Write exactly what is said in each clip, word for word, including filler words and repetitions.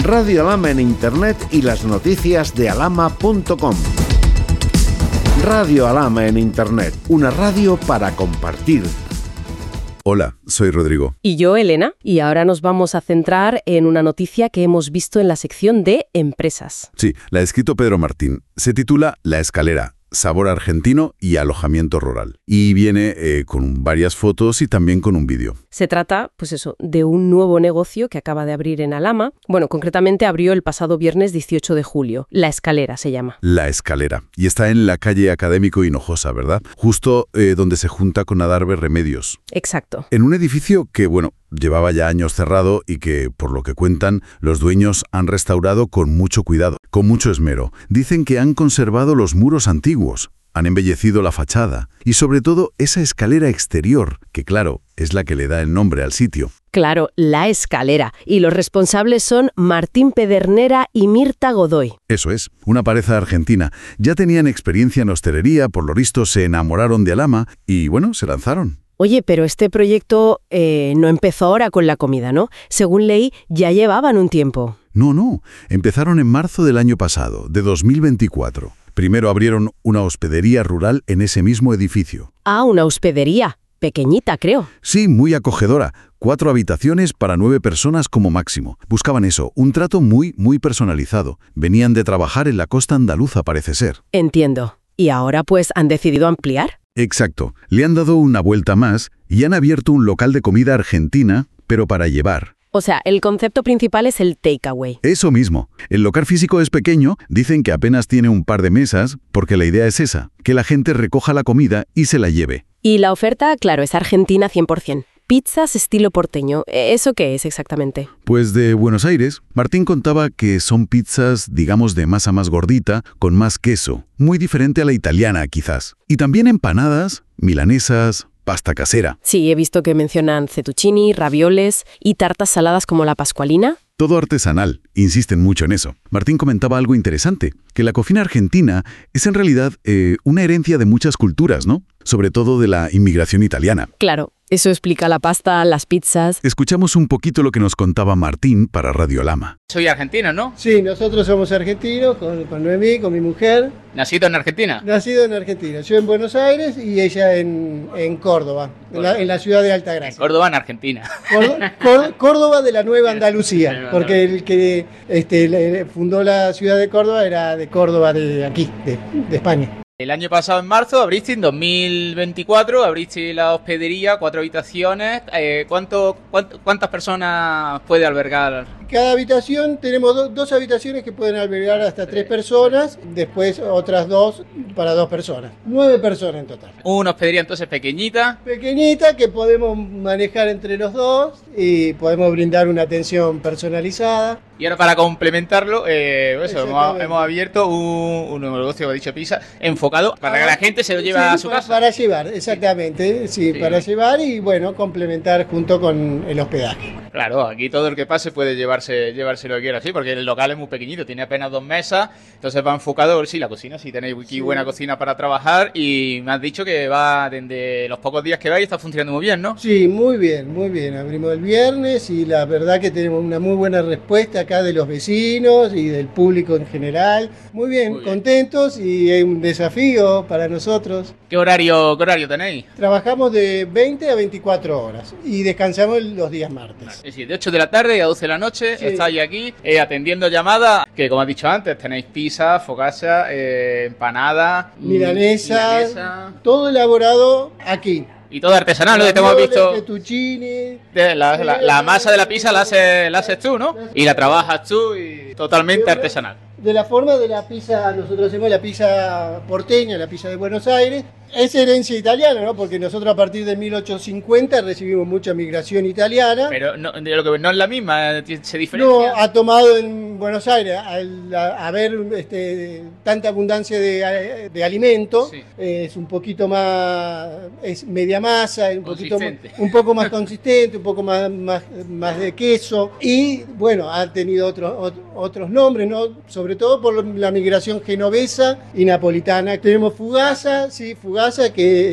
Radio Alhama en Internet y las noticias de alhama punto com. Radio Alhama en Internet, una radio para compartir. Hola, soy Rodrigo. Y yo, Elena, y ahora nos vamos a centrar en una noticia que hemos visto en la sección de empresas. Sí, la ha escrito Pedro Martín. Se titula La Escalera, sabor argentino y alojamiento rural. Y viene eh, con varias fotos y también con un vídeo. Se trata, pues eso, de un nuevo negocio que acaba de abrir en Alhama. Bueno, concretamente abrió el pasado viernes dieciocho de julio. La Escalera se llama. La Escalera. Y está en la calle Académico Hinojosa, ¿verdad? Justo eh, donde se junta con Adarve Remedios. Exacto. En un edificio que, bueno, llevaba ya años cerrado y que, por lo que cuentan, los dueños han restaurado con mucho cuidado, con mucho esmero. Dicen que han conservado los muros antiguos, han embellecido la fachada y, sobre todo, esa escalera exterior, que, claro, es la que le da el nombre al sitio. Claro, La Escalera. Y los responsables son Martín Pedernera y Mirta Godoy. Eso es, una pareja argentina. Ya tenían experiencia en hostelería, por lo visto se enamoraron de Alhama y, bueno, se lanzaron. Oye, pero este proyecto eh, no empezó ahora con la comida, ¿no? Según leí, ya llevaban un tiempo. No, no. Empezaron en marzo del año pasado, de dos mil veinticuatro. Primero abrieron una hospedería rural en ese mismo edificio. Ah, una hospedería. Pequeñita, creo. Sí, muy acogedora. Cuatro habitaciones para nueve personas como máximo. Buscaban eso, un trato muy, muy personalizado. Venían de trabajar en la costa andaluza, parece ser. Entiendo. ¿Y ahora pues han decidido ampliar? Exacto. Le han dado una vuelta más y han abierto un local de comida argentina, pero para llevar. O sea, el concepto principal es el takeaway. Eso mismo. El local físico es pequeño, dicen que apenas tiene un par de mesas, porque la idea es esa, que la gente recoja la comida y se la lleve. Y la oferta, claro, es argentina cien por cien. Pizzas estilo porteño. ¿Eso qué es exactamente? Pues de Buenos Aires. Martín contaba que son pizzas, digamos, de masa más gordita, con más queso. Muy diferente a la italiana, quizás. Y también empanadas, milanesas, pasta casera. Sí, he visto que mencionan fettuccini, ravioles y tartas saladas como la pascualina. Todo artesanal, insisten mucho en eso. Martín comentaba algo interesante, que la cocina argentina es en realidad eh, una herencia de muchas culturas, ¿no? Sobre todo de la inmigración italiana. Claro, eso explica la pasta, las pizzas. Escuchamos un poquito lo que nos contaba Martín para Radio Alhama. Soy argentino, ¿no? Sí, nosotros somos argentinos, con, con Noemí, con mi mujer. ¿Nacido en Argentina? Nacido en Argentina. Yo en Buenos Aires y ella en, en Córdoba, en la, en la ciudad de Altagracia. Córdoba en Argentina. Córdoba, Córdoba, Córdoba de la Nueva Andalucía, porque el que este, fundó la ciudad de Córdoba era de Córdoba de aquí, de, de España. El año pasado, en marzo, abriste, en dos mil veinticuatro, abriste la hospedería, cuatro habitaciones. Eh, ¿cuánto, cuánto, ¿Cuántas personas puede albergar? Cada habitación, tenemos do, dos habitaciones que pueden albergar hasta tres personas, después otras dos para dos personas. Nueve personas en total. Una hospedería entonces pequeñita. Pequeñita que podemos manejar entre los dos y podemos brindar una atención personalizada. Y ahora para complementarlo, eh, eso, hemos, hemos abierto un, un nuevo negocio, como he dicho, pizza, enfocado para que la gente se lo lleve sí, a su para, casa. Para llevar, exactamente, sí, sí, para llevar y bueno, complementar junto con el hospedaje. Claro, aquí todo el que pase puede llevarse, llevarse lo que quiera, sí, porque el local es muy pequeñito, tiene apenas dos mesas, entonces va enfocado, sí, la cocina, sí tenéis aquí sí. buena cocina para trabajar y me has dicho que va desde los pocos días que vais está funcionando muy bien, ¿no? Sí, muy bien, muy bien, abrimos el viernes y la verdad que tenemos una muy buena respuesta acá de los vecinos y del público en general, muy bien, muy bien. Contentos y es un desafío para nosotros. ¿Qué horario, qué horario tenéis? Trabajamos de veinte a veinticuatro horas y descansamos los días martes. Es decir, de ocho de la tarde a doce de la noche sí. estáis aquí eh, atendiendo llamadas, que como has dicho antes, tenéis pizza, focaccia, eh, empanada, milanesa, milanesa, todo elaborado aquí. Y todo artesanal, ¿no? Te hemos visto. Fettuccini. La, la, la masa de la pizza la haces, la haces tú, ¿no? Y la trabajas tú y totalmente artesanal. De la forma de la pizza, nosotros hacemos la pizza porteña, la pizza de Buenos Aires. Es herencia italiana, ¿no? Porque nosotros a partir de mil ochocientos cincuenta recibimos mucha migración italiana. Pero no, lo que no es la misma, se diferencia. No, ha tomado en Buenos Aires, al haber este, tanta abundancia de, de alimentos, sí. Es un poquito más, es media masa, un, poquito, un poco más consistente, un poco más, más, más de queso. Y bueno, ha tenido otros otros nombres, ¿no? Sobre todo por la migración genovesa y napolitana. Tenemos fugaza, sí, fugaza que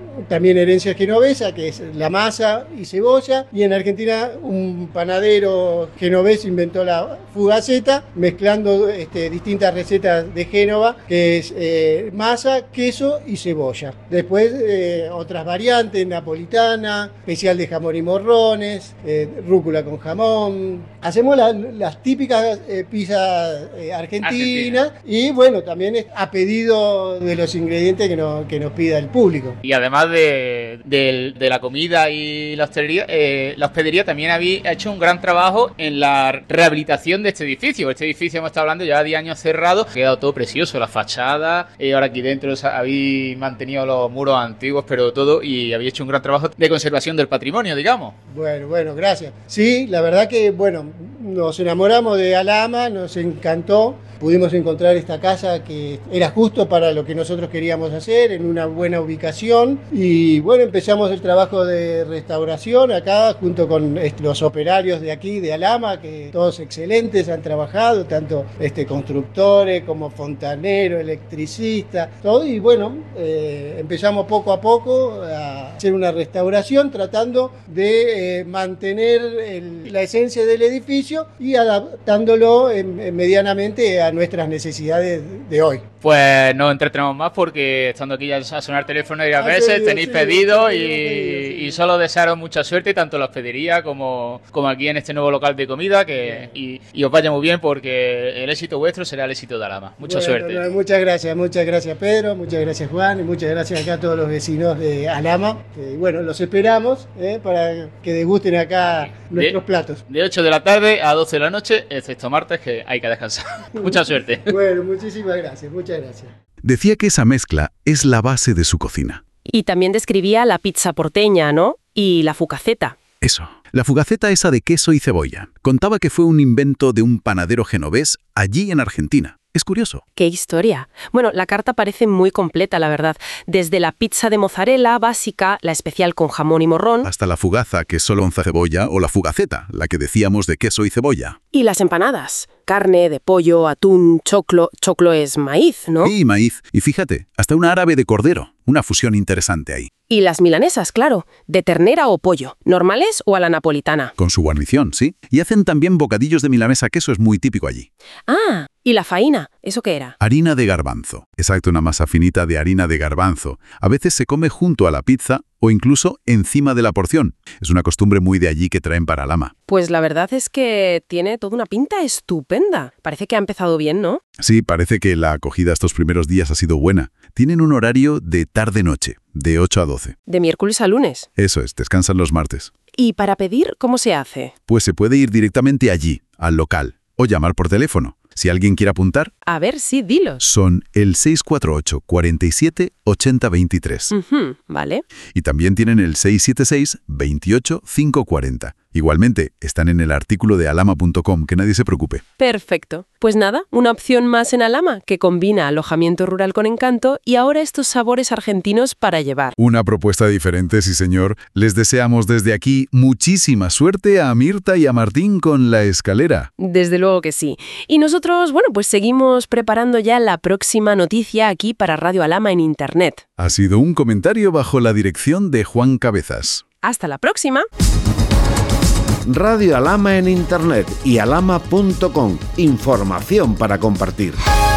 también herencia genovesa, que es la masa y cebolla, y en Argentina un panadero genovés inventó la fugaceta, mezclando este, distintas recetas de Génova, que es eh, masa, queso y cebolla. Después eh, otras variantes, napolitana, especial de jamón y morrones, eh, rúcula con jamón. Hacemos la, las típicas eh, pizzas eh, argentinas Argentina. Y bueno, también es a pedido de los ingredientes que nos, que nos pida el público. Y además de, de, de la comida y la hostelería, eh, la hospedería también había hecho un gran trabajo en la rehabilitación de este edificio. Este edificio, hemos estado hablando, lleva diez años cerrado, ha quedado todo precioso, la fachada, y ahora aquí dentro habéis mantenido los muros antiguos, pero todo, y habéis hecho un gran trabajo de conservación del patrimonio, digamos. Bueno, bueno, gracias. Sí, la verdad que, bueno, nos enamoramos de Alhama, nos encantó. Pudimos encontrar esta casa que era justo para lo que nosotros queríamos hacer, en una buena ubicación. Y bueno, empezamos el trabajo de restauración acá, junto con los operarios de aquí, de Alhama, que todos excelentes han trabajado, tanto este, constructores como fontaneros, electricistas, todo. Y bueno, eh, empezamos poco a poco a hacer una restauración, tratando de eh, mantener el, la esencia del edificio y adaptándolo en, en medianamente a nuestras necesidades de hoy. Pues no entretenemos más porque estando aquí ya a sonar teléfono y a veces tenéis sí, pedidos sí, y, pedido, sí. y solo desearos mucha suerte, tanto en la hospedería como, como aquí en este nuevo local de comida, que y, y os vaya muy bien, porque el éxito vuestro será el éxito de Alhama. Mucha bueno, suerte. No, muchas gracias, muchas gracias Pedro, muchas gracias Juan y muchas gracias acá a todos los vecinos de Alhama. Que, bueno, los esperamos eh, para que degusten acá nuestros de, platos. De ocho de la tarde a doce de la noche, excepto martes, que hay que descansar. Mucha suerte. Bueno, muchísimas gracias, muchas gracias. Decía que esa mezcla es la base de su cocina. Y también describía la pizza porteña, ¿no? Y la fugaceta. Eso. La fugaceta esa de queso y cebolla. Contaba que fue un invento de un panadero genovés allí en Argentina. Es curioso. ¡Qué historia! Bueno, la carta parece muy completa, la verdad. Desde la pizza de mozzarella básica, la especial con jamón y morrón, hasta la fugaza, que es solo onza cebolla, o la fugaceta, la que decíamos de queso y cebolla. Y las empanadas. Carne, de pollo, atún, choclo. Choclo es maíz, ¿no? Sí, maíz. Y fíjate, hasta una árabe de cordero. Una fusión interesante ahí. Y las milanesas, claro, de ternera o pollo, normales o a la napolitana. Con su guarnición, sí. Y hacen también bocadillos de milanesa, que eso es muy típico allí. Ah, ¿y la faina? ¿Eso qué era? Harina de garbanzo. Exacto, una masa finita de harina de garbanzo. A veces se come junto a la pizza o incluso encima de la porción. Es una costumbre muy de allí que traen para Alhama. Pues la verdad es que tiene toda una pinta estupenda. Parece que ha empezado bien, ¿no? Sí, parece que la acogida estos primeros días ha sido buena. Tienen un horario de tarde-noche, de ocho a doce. ¿De miércoles a lunes? Eso es, descansan los martes. ¿Y para pedir cómo se hace? Pues se puede ir directamente allí, al local, o llamar por teléfono. Si alguien quiere apuntar... A ver, sí, dilos. Son el seis cuatro ocho, cuatro siete, ocho cero dos tres. Uh-huh, vale. Y también tienen el seis siete seis, veintiocho, cinco cuarenta. Igualmente, están en el artículo de alhama punto com, que nadie se preocupe. Perfecto. Pues nada, una opción más en Alhama, que combina alojamiento rural con encanto y ahora estos sabores argentinos para llevar. Una propuesta diferente, sí señor. Les deseamos desde aquí muchísima suerte a Mirta y a Martín con La Escalera. Desde luego que sí. Y nosotros, bueno, pues seguimos preparando ya la próxima noticia aquí para Radio Alhama en Internet. Ha sido un comentario bajo la dirección de Juan Cabezas. Hasta la próxima. Radio Alhama en Internet y alhama punto com. Información para compartir.